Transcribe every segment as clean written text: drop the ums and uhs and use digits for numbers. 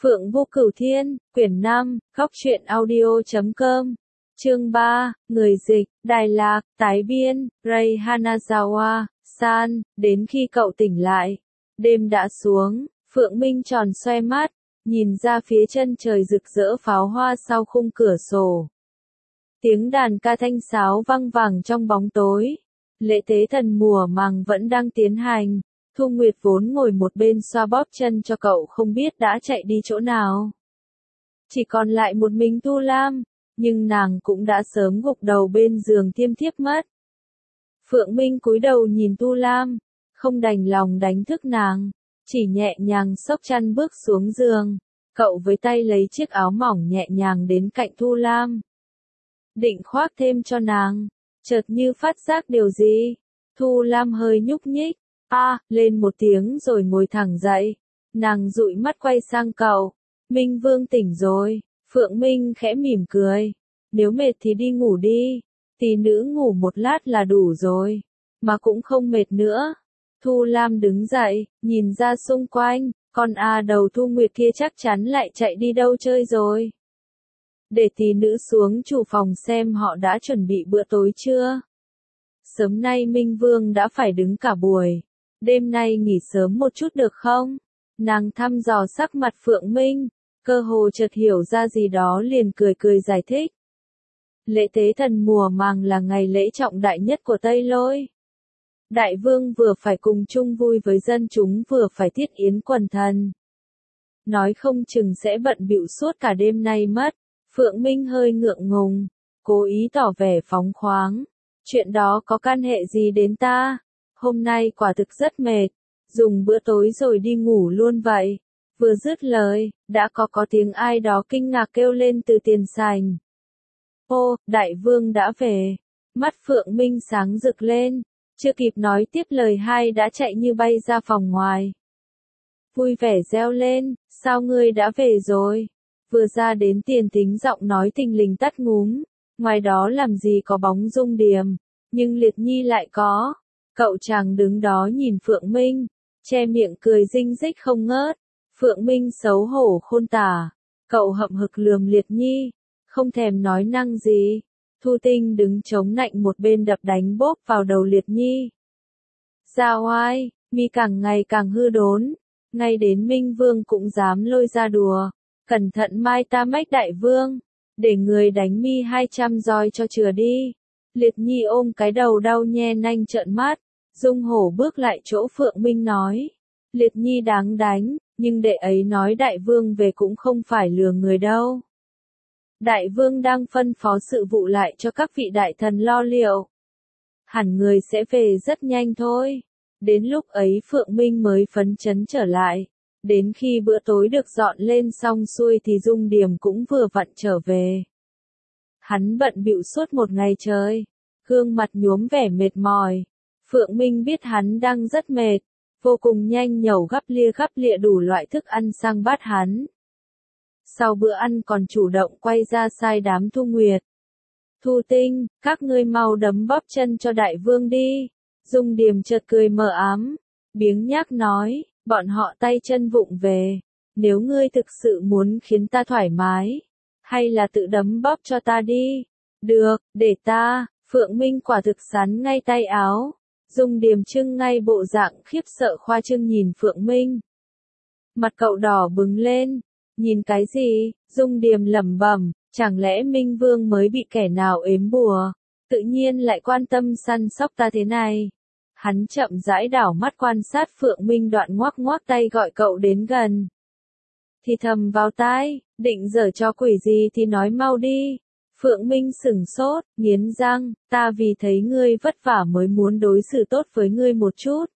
Phượng Vô Cửu Thiên, quyển 5, góc truyện audio.com, chương 3, người dịch, Đài Lạc, tái biên, Ray Hanazawa, San, đến khi cậu tỉnh lại. Đêm đã xuống, Phượng Minh tròn xoe mắt, nhìn ra phía chân trời rực rỡ pháo hoa sau khung cửa sổ. Tiếng đàn ca thanh sáo vang vẳng trong bóng tối. Lễ tế thần mùa màng vẫn đang tiến hành. Thu Nguyệt vốn ngồi một bên xoa bóp chân cho cậu không biết đã chạy đi chỗ nào. Chỉ còn lại một mình Thu Lam, nhưng nàng cũng đã sớm gục đầu bên giường thiêm thiếp mất. Phượng Minh cúi đầu nhìn Thu Lam, không đành lòng đánh thức nàng, chỉ nhẹ nhàng xốc chăn bước xuống giường. Cậu với tay lấy chiếc áo mỏng nhẹ nhàng đến cạnh Thu Lam. Định khoác thêm cho nàng, chợt như phát giác điều gì. Thu Lam hơi nhúc nhích, lên một tiếng rồi ngồi thẳng dậy. Nàng dụi mắt quay sang cậu. Minh Vương tỉnh rồi. Phượng Minh khẽ mỉm cười. Nếu mệt thì đi ngủ đi. Tỷ nữ ngủ một lát là đủ rồi. Mà cũng không mệt nữa. Thu Lam đứng dậy, nhìn ra xung quanh. Con đầu Thu Nguyệt kia chắc chắn lại chạy đi đâu chơi rồi. Để tỷ nữ xuống chủ phòng xem họ đã chuẩn bị bữa tối chưa. Sớm nay Minh Vương đã phải đứng cả buổi. Đêm nay nghỉ sớm một chút được không? Nàng thăm dò sắc mặt Phượng Minh, cơ hồ chợt hiểu ra gì đó liền cười cười giải thích. Lễ tế thần mùa màng là ngày lễ trọng đại nhất của Tây Lôi. Đại vương vừa phải cùng chung vui với dân chúng vừa phải thiết yến quần thần. Nói không chừng sẽ bận bịu suốt cả đêm nay mất. Phượng Minh hơi ngượng ngùng, cố ý tỏ vẻ phóng khoáng. Chuyện đó có can hệ gì đến ta? Hôm nay quả thực rất mệt, dùng bữa tối rồi đi ngủ luôn vậy. Vừa dứt lời, đã có tiếng ai đó kinh ngạc kêu lên từ tiền sảnh. Ô, đại vương đã về. Mắt Phượng Minh sáng rực lên, chưa kịp nói tiếp lời hai đã chạy như bay ra phòng ngoài. Vui vẻ reo lên, sao ngươi đã về rồi? Vừa ra đến tiền tính giọng nói thình lình tắt ngúm, ngoài đó làm gì có bóng Dung Điềm, nhưng Liệt Nhi lại có. Cậu chàng đứng đó nhìn Phượng Minh, che miệng cười rinh rích không ngớt. Phượng Minh xấu hổ khôn tả, cậu hậm hực lườm Liệt Nhi, không thèm nói năng gì. Thu Tinh đứng chống nạnh một bên đập đánh bốp vào đầu Liệt Nhi. Ra oai, mi càng ngày càng hư đốn, ngay đến Minh Vương cũng dám lôi ra đùa. Cẩn thận mai ta mách đại vương, để người đánh mi 200 roi cho chừa đi. Liệt Nhi ôm cái đầu đau nhe nanh trợn mắt. Dung Hổ bước lại chỗ Phượng Minh nói. Liệt Nhi đáng đánh, nhưng đệ ấy nói đại vương về cũng không phải lừa người đâu. Đại vương đang phân phó sự vụ lại cho các vị đại thần lo liệu. Hẳn người sẽ về rất nhanh thôi. Đến lúc ấy Phượng Minh mới phấn chấn trở lại. Đến khi bữa tối được dọn lên xong xuôi thì Dung Điềm cũng vừa vặn trở về. Hắn bận bịu suốt một ngày trời, gương mặt nhuốm vẻ mệt mỏi. Phượng Minh biết hắn đang rất mệt, vô cùng nhanh nhẩu gắp lịa đủ loại thức ăn sang bát hắn. Sau bữa ăn còn chủ động quay ra sai đám Thu Nguyệt. Thu Tinh, các ngươi mau đấm bóp chân cho đại vương đi. Dung Điềm chợt cười mờ ám, biếng nhác nói, bọn họ tay chân vụng về. Nếu ngươi thực sự muốn khiến ta thoải mái, hay là tự đấm bóp cho ta đi. Được, để ta. Phượng Minh quả thực sắn ngay tay áo. Dung Điềm trưng ngay bộ dạng khiếp sợ khoa trương nhìn Phượng Minh. Mặt cậu đỏ bừng lên. Nhìn cái gì? Dung Điềm lẩm bẩm, chẳng lẽ Minh Vương mới bị kẻ nào ếm bùa, tự nhiên lại quan tâm săn sóc ta thế này. Hắn chậm rãi đảo mắt quan sát Phượng Minh đoạn ngoác ngoác tay gọi cậu đến gần. Thì thầm vào tai, định giở cho quỷ gì thì nói mau đi. Phượng Minh sửng sốt, nghiến răng, ta vì thấy ngươi vất vả mới muốn đối xử tốt với ngươi một chút.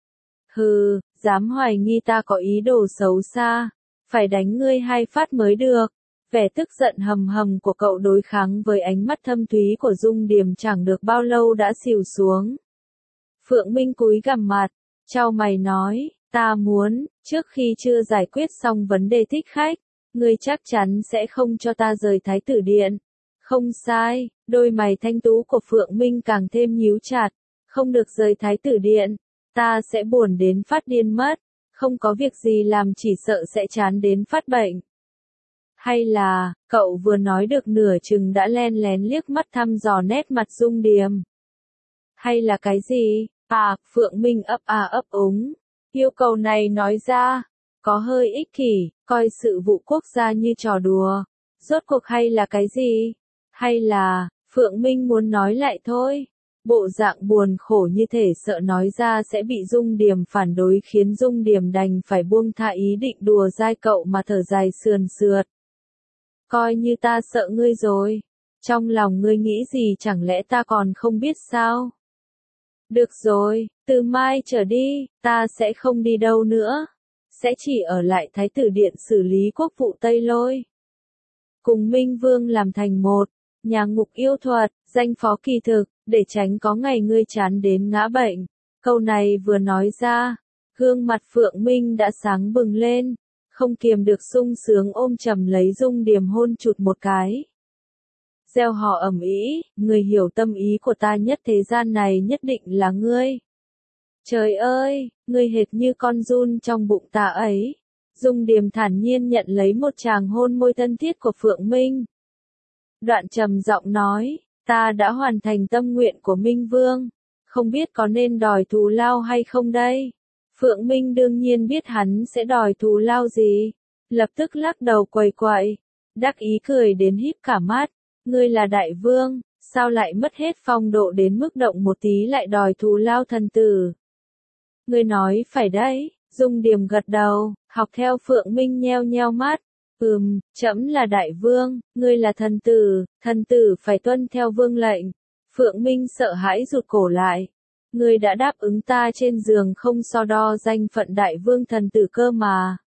Hừ, dám hoài nghi ta có ý đồ xấu xa, phải đánh ngươi 2 phát mới được. Vẻ tức giận hầm hầm của cậu đối kháng với ánh mắt thâm thúy của Dung Điềm chẳng được bao lâu đã xìu xuống. Phượng Minh cúi gằm mặt, chau mày nói, ta muốn, trước khi chưa giải quyết xong vấn đề thích khách, ngươi chắc chắn sẽ không cho ta rời Thái tử điện. Không sai, đôi mày thanh tú của Phượng Minh càng thêm nhíu chặt, không được rời Thái tử điện, ta sẽ buồn đến phát điên mất. Không có việc gì làm chỉ sợ sẽ chán đến phát bệnh. Hay là, cậu vừa nói được nửa chừng đã len lén liếc mắt thăm dò nét mặt Dung Điềm. Hay là cái gì? Phượng Minh ấp úng. Yêu cầu này nói ra, có hơi ích kỷ, coi sự vụ quốc gia như trò đùa. Rốt cuộc hay là cái gì? Hay là, Phượng Minh muốn nói lại thôi. Bộ dạng buồn khổ như thể sợ nói ra sẽ bị Dung Điềm phản đối khiến Dung Điềm đành phải buông tha ý định đùa dai cậu mà thở dài sườn sượt. Coi như ta sợ ngươi rồi. Trong lòng ngươi nghĩ gì chẳng lẽ ta còn không biết sao? Được rồi, từ mai trở đi, ta sẽ không đi đâu nữa. Sẽ chỉ ở lại Thái tử Điện xử lý quốc vụ Tây Lôi. Cùng Minh Vương làm thành một, nhà ngục yêu thuật, danh phó kỳ thực, để tránh có ngày ngươi chán đến ngã bệnh. Câu này vừa nói ra, gương mặt Phượng Minh đã sáng bừng lên, không kiềm được sung sướng ôm chầm lấy Dung Điềm hôn chụt một cái. Gieo họ ầm ĩ, người hiểu tâm ý của ta nhất thế gian này nhất định là ngươi. Trời ơi, ngươi hệt như con giun trong bụng ta ấy. Dung Điềm thản nhiên nhận lấy một tràng hôn môi thân thiết của Phượng Minh. Đoạn trầm giọng nói, ta đã hoàn thành tâm nguyện của Minh Vương, không biết có nên đòi thù lao hay không đây? Phượng Minh đương nhiên biết hắn sẽ đòi thù lao gì, lập tức lắc đầu quầy quậy, đắc ý cười đến híp cả mắt, ngươi là đại vương, sao lại mất hết phong độ đến mức động một tí lại đòi thù lao thần tử? Ngươi nói phải đấy, Dung Điềm gật đầu, học theo Phượng Minh nheo nheo mắt. Trẫm là đại vương, ngươi là thần tử phải tuân theo vương lệnh. Phượng Minh sợ hãi rụt cổ lại. Ngươi đã đáp ứng ta trên giường không so đo danh phận đại vương thần tử cơ mà.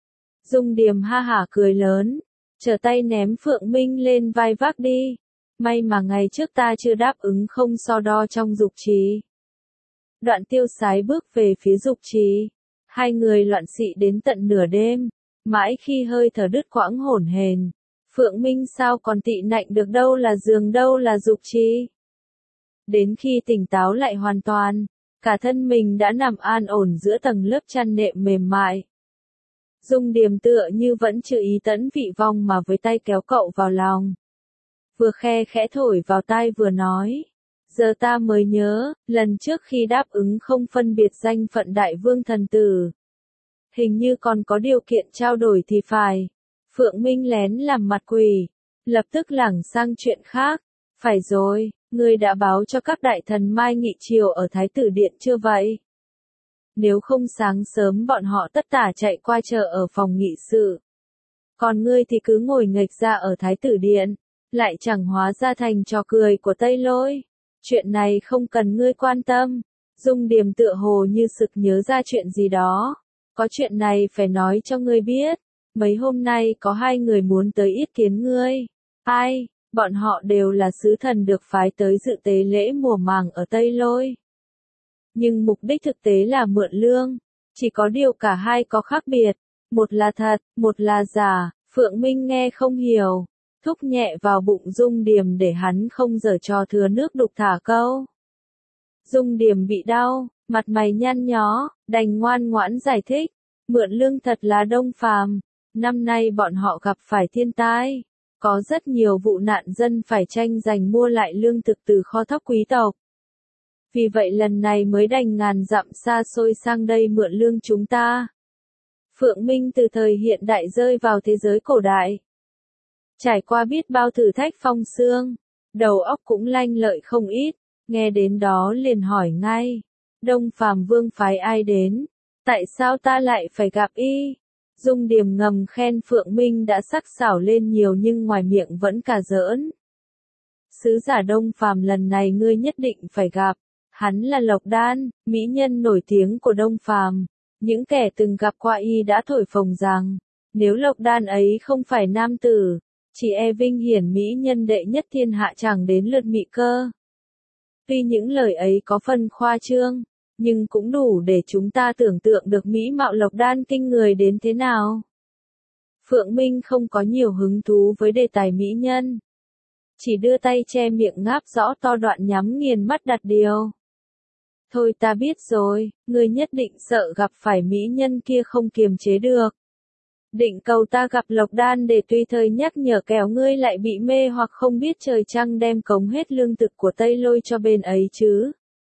Dung Điềm ha hả cười lớn, trở tay ném Phượng Minh lên vai vác đi. May mà ngày trước ta chưa đáp ứng không so đo trong dục trì. Đoạn Tiêu Sái bước về phía dục trì. Hai người loạn xị đến tận nửa đêm. Mãi khi hơi thở đứt quãng hổn hển, Phượng Minh sao còn tị nạnh được đâu là giường đâu là dục trì. Đến khi tỉnh táo lại hoàn toàn, cả thân mình đã nằm an ổn giữa tầng lớp chăn nệm mềm mại. Dung Điềm tựa như vẫn chưa ý tẫn vị vong mà với tay kéo cậu vào lòng. Vừa khe khẽ thổi vào tai vừa nói, giờ ta mới nhớ, lần trước khi đáp ứng không phân biệt danh phận đại vương thần tử. Hình như còn có điều kiện trao đổi thì phải. Phượng Minh lén làm mặt quỷ, lập tức lảng sang chuyện khác. Phải rồi, ngươi đã báo cho các đại thần mai nghị triều ở Thái tử Điện chưa vậy? Nếu không sáng sớm bọn họ tất tả chạy qua chờ ở phòng nghị sự. Còn ngươi thì cứ ngồi nghệch ra ở Thái tử Điện, lại chẳng hóa ra thành trò cười của Tây Lôi. Chuyện này không cần ngươi quan tâm. Dung Điềm tựa hồ như sực nhớ ra chuyện gì đó. Có chuyện này phải nói cho ngươi biết. Mấy hôm nay có hai người muốn tới yết kiến ngươi. Ai? Bọn họ đều là sứ thần được phái tới dự tế lễ mùa màng ở Tây Lôi. Nhưng mục đích thực tế là mượn lương. Chỉ có điều cả hai có khác biệt. Một là thật, một là giả. Phượng Minh nghe không hiểu. Thúc nhẹ vào bụng Dung Điềm để hắn không giở trò thừa nước đục thả câu. Dung Điềm bị đau, mặt mày nhăn nhó, đành ngoan ngoãn giải thích. Mượn lương thật là Đông Phàm. Năm nay bọn họ gặp phải thiên tai. Có rất nhiều vụ nạn dân phải tranh giành mua lại lương thực từ kho thóc quý tộc. Vì vậy lần này mới đành ngàn dặm xa xôi sang đây mượn lương chúng ta. Phượng Minh từ thời hiện đại rơi vào thế giới cổ đại. Trải qua biết bao thử thách phong xương, đầu óc cũng lanh lợi không ít, nghe đến đó liền hỏi ngay. Đông Phàm Vương phái ai đến? Tại sao ta lại phải gặp y? Dung Điềm ngầm khen Phượng Minh đã sắc sảo lên nhiều nhưng ngoài miệng vẫn cà giỡn. Sứ giả Đông Phàm lần này ngươi nhất định phải gặp. Hắn là Lộc Đan, mỹ nhân nổi tiếng của Đông Phàm. Những kẻ từng gặp qua y đã thổi phồng rằng, nếu Lộc Đan ấy không phải nam tử, chỉ e vinh hiển mỹ nhân đệ nhất thiên hạ chẳng đến lượt mị cơ. Tuy những lời ấy có phần khoa trương, nhưng cũng đủ để chúng ta tưởng tượng được mỹ mạo Lộc Đan kinh người đến thế nào. Phượng Minh không có nhiều hứng thú với đề tài mỹ nhân. Chỉ đưa tay che miệng ngáp rõ to đoạn nhắm nghiền mắt đặt điều. Thôi ta biết rồi, ngươi nhất định sợ gặp phải mỹ nhân kia không kiềm chế được. Định cầu ta gặp Lộc Đan để tùy thời nhắc nhở kẻo ngươi lại bị mê hoặc không biết trời trăng đem cống hết lương thực của Tây Lôi cho bên ấy chứ.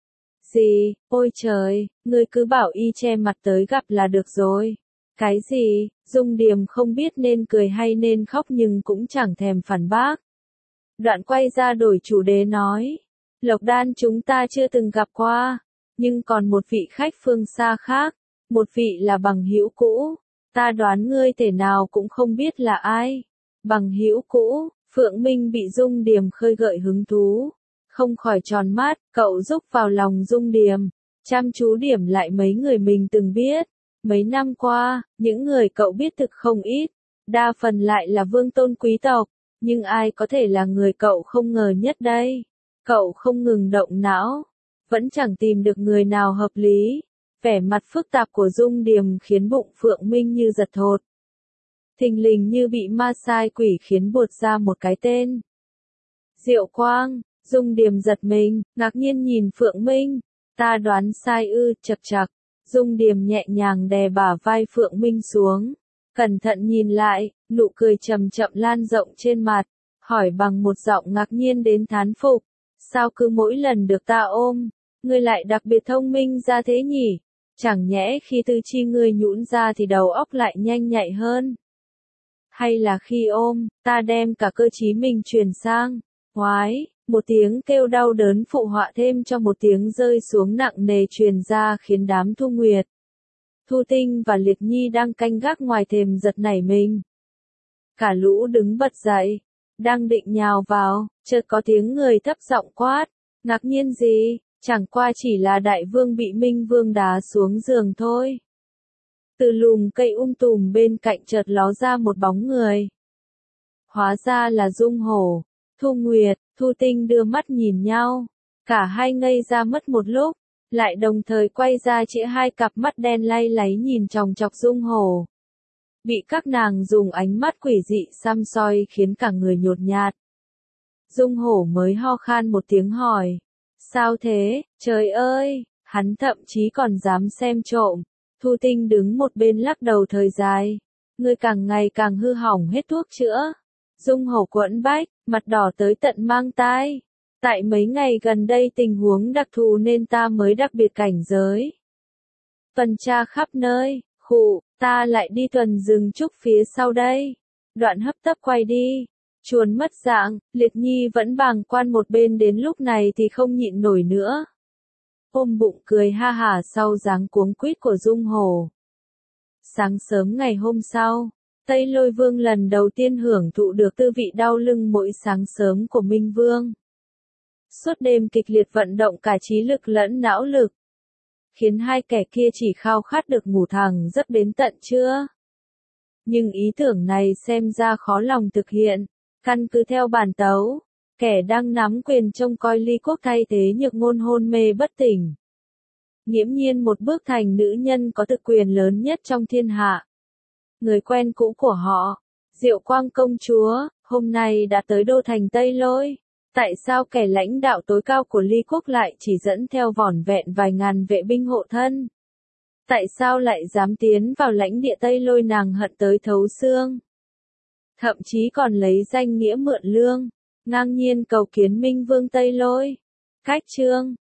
Gì, ôi trời, ngươi cứ bảo y che mặt tới gặp là được rồi. Cái gì, Dung Điềm không biết nên cười hay nên khóc nhưng cũng chẳng thèm phản bác. Đoạn quay ra đổi chủ đề nói, Lộc Đan chúng ta chưa từng gặp qua, nhưng còn một vị khách phương xa khác, một vị là bằng hữu cũ, ta đoán ngươi thể nào cũng không biết là ai. Bằng hữu cũ, Phượng Minh bị Dung Điềm khơi gợi hứng thú, không khỏi tròn mắt, cậu rúc vào lòng Dung Điềm, chăm chú điểm lại mấy người mình từng biết. Mấy năm qua, những người cậu biết thực không ít, đa phần lại là vương tôn quý tộc, nhưng ai có thể là người cậu không ngờ nhất đây? Cậu không ngừng động não, vẫn chẳng tìm được người nào hợp lý. Vẻ mặt phức tạp của Dung Điềm khiến bụng Phượng Minh như giật thột. Thình lình như bị ma sai quỷ khiến buột ra một cái tên. Diệu Quang, Dung Điềm giật mình, ngạc nhiên nhìn Phượng Minh. Ta đoán sai ư, chậc chậc. Dung Điềm nhẹ nhàng đè bả vai Phượng Minh xuống. Cẩn thận nhìn lại, nụ cười chậm chậm lan rộng trên mặt. Hỏi bằng một giọng ngạc nhiên đến thán phục. Sao cứ mỗi lần được ta ôm, ngươi lại đặc biệt thông minh ra thế nhỉ? Chẳng nhẽ khi tư chi ngươi nhũn ra thì đầu óc lại nhanh nhạy hơn? Hay là khi ôm, ta đem cả cơ trí mình truyền sang? Oái, một tiếng kêu đau đớn phụ họa thêm cho một tiếng rơi xuống nặng nề truyền ra khiến đám Thu Nguyệt, Thu Tinh và Liệt Nhi đang canh gác ngoài thềm giật nảy mình. Cả lũ đứng bật dậy, đang định nhào vào, chợt có tiếng người thấp giọng quát, ngạc nhiên gì, chẳng qua chỉ là đại vương bị Minh Vương đá xuống giường thôi. Từ lùm cây tùm bên cạnh chợt ló ra một bóng người. Hóa ra là Dung Hổ. Thu Nguyệt, Thu Tinh đưa mắt nhìn nhau, cả hai ngây ra mất một lúc, lại đồng thời quay ra chĩa hai cặp mắt đen lay láy nhìn chòng chọc Dung Hổ. Bị các nàng dùng ánh mắt quỷ dị săm soi khiến cả người nhột nhạt. Dung Hổ mới ho khan một tiếng hỏi, sao thế, trời ơi, hắn thậm chí còn dám xem trộm. Thu Tinh đứng một bên lắc đầu thời dài, ngươi càng ngày càng hư hỏng hết thuốc chữa. Dung Hổ quẫn bách, mặt đỏ tới tận mang tai. Tại mấy ngày gần đây tình huống đặc thù nên ta mới đặc biệt cảnh giới. Tuần tra khắp nơi, ta lại đi tuần rừng trúc phía sau đây. Đoạn hấp tấp quay đi. Chuồn mất dạng, Liệt Nhi vẫn bàng quan một bên đến lúc này thì không nhịn nổi nữa. Ôm bụng cười ha hả sau dáng cuống quýt của Dung Hổ. Sáng sớm ngày hôm sau, Tây Lôi Vương lần đầu tiên hưởng thụ được tư vị đau lưng mỗi sáng sớm của Minh Vương. Suốt đêm kịch liệt vận động cả trí lực lẫn não lực, khiến hai kẻ kia chỉ khao khát được ngủ thẳng giấc đến tận trưa. Nhưng ý tưởng này xem ra khó lòng thực hiện, căn cứ theo bản tấu, kẻ đang nắm quyền trông coi Ly Quốc thay thế Nhược Ngôn hôn mê bất tỉnh. Nghiễm nhiên một bước thành nữ nhân có thực quyền lớn nhất trong thiên hạ. Người quen cũ của họ, Diệu Quang công chúa, hôm nay đã tới đô thành Tây Lôi. Tại sao kẻ lãnh đạo tối cao của Ly Quốc lại chỉ dẫn theo vỏn vẹn vài ngàn vệ binh hộ thân? Tại sao lại dám tiến vào lãnh địa Tây Lôi nàng hận tới thấu xương? Thậm chí còn lấy danh nghĩa mượn lương, ngang nhiên cầu kiến Minh Vương Tây Lôi. Cách chương